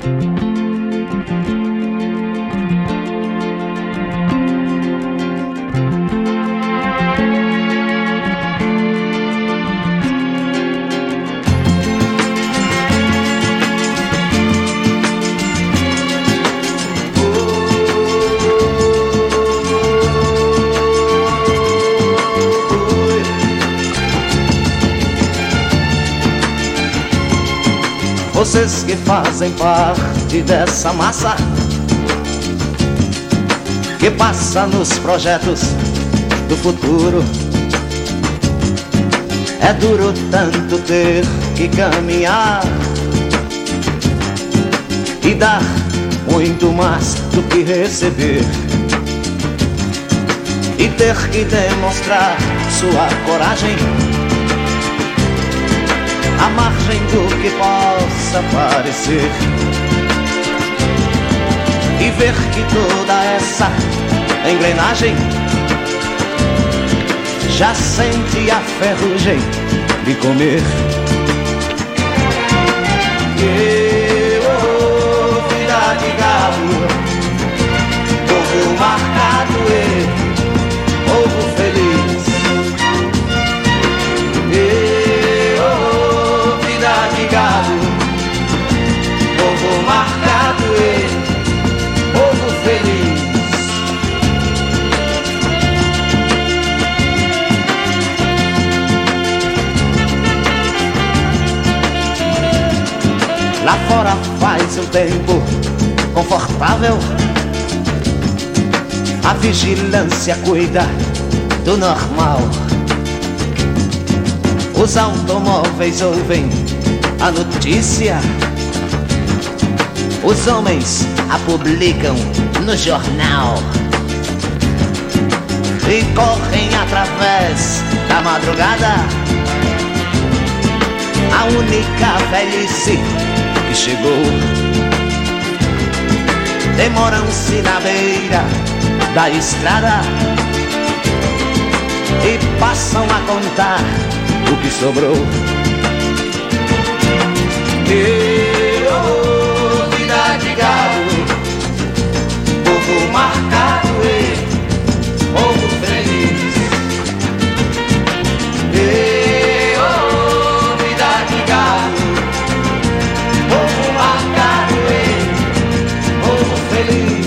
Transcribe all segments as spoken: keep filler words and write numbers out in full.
Vocês que fazem parte dessa massa que passa nos projetos do futuro. É duro tanto ter que caminhar e dar muito mais do que receber, e ter que demonstrar sua coragem à margem do que possa parecer, e ver que toda essa engrenagem já sente a ferrugem de comer. E, oh, vida de galo, povo marcado e povo feliz. E, oh, vida de galo, povo marcado e povo feliz. Lá fora faz um tempo confortável, a vigilância cuida do normal. Os automóveis ouvem a notícia, os homens a publicam no jornal e correm através da madrugada. A única velhice que chegou, demoram-se na beira da estrada e passam a contar o que sobrou. E, oh, vida de gado, povo marcado e povo feliz. E, oh, vida de gado, povo marcado e povo feliz.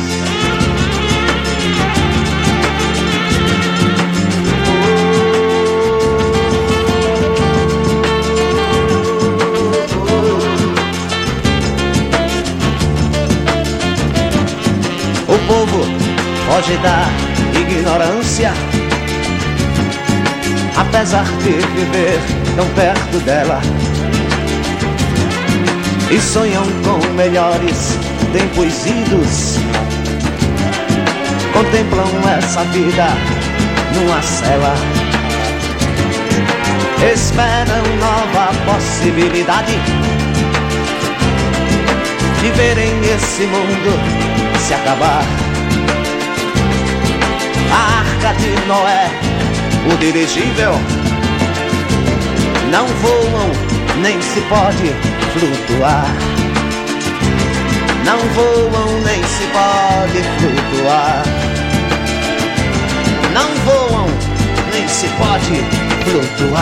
O povo foge da ignorância, apesar de viver tão perto dela, e sonham com melhores tempos idos. Contemplam essa vida numa cela, esperam nova possibilidade de verem esse mundo se acabar. A arca de Noé, o dirigível, não voam nem se pode flutuar. Não voam nem se pode flutuar. Não voam nem se pode flutuar.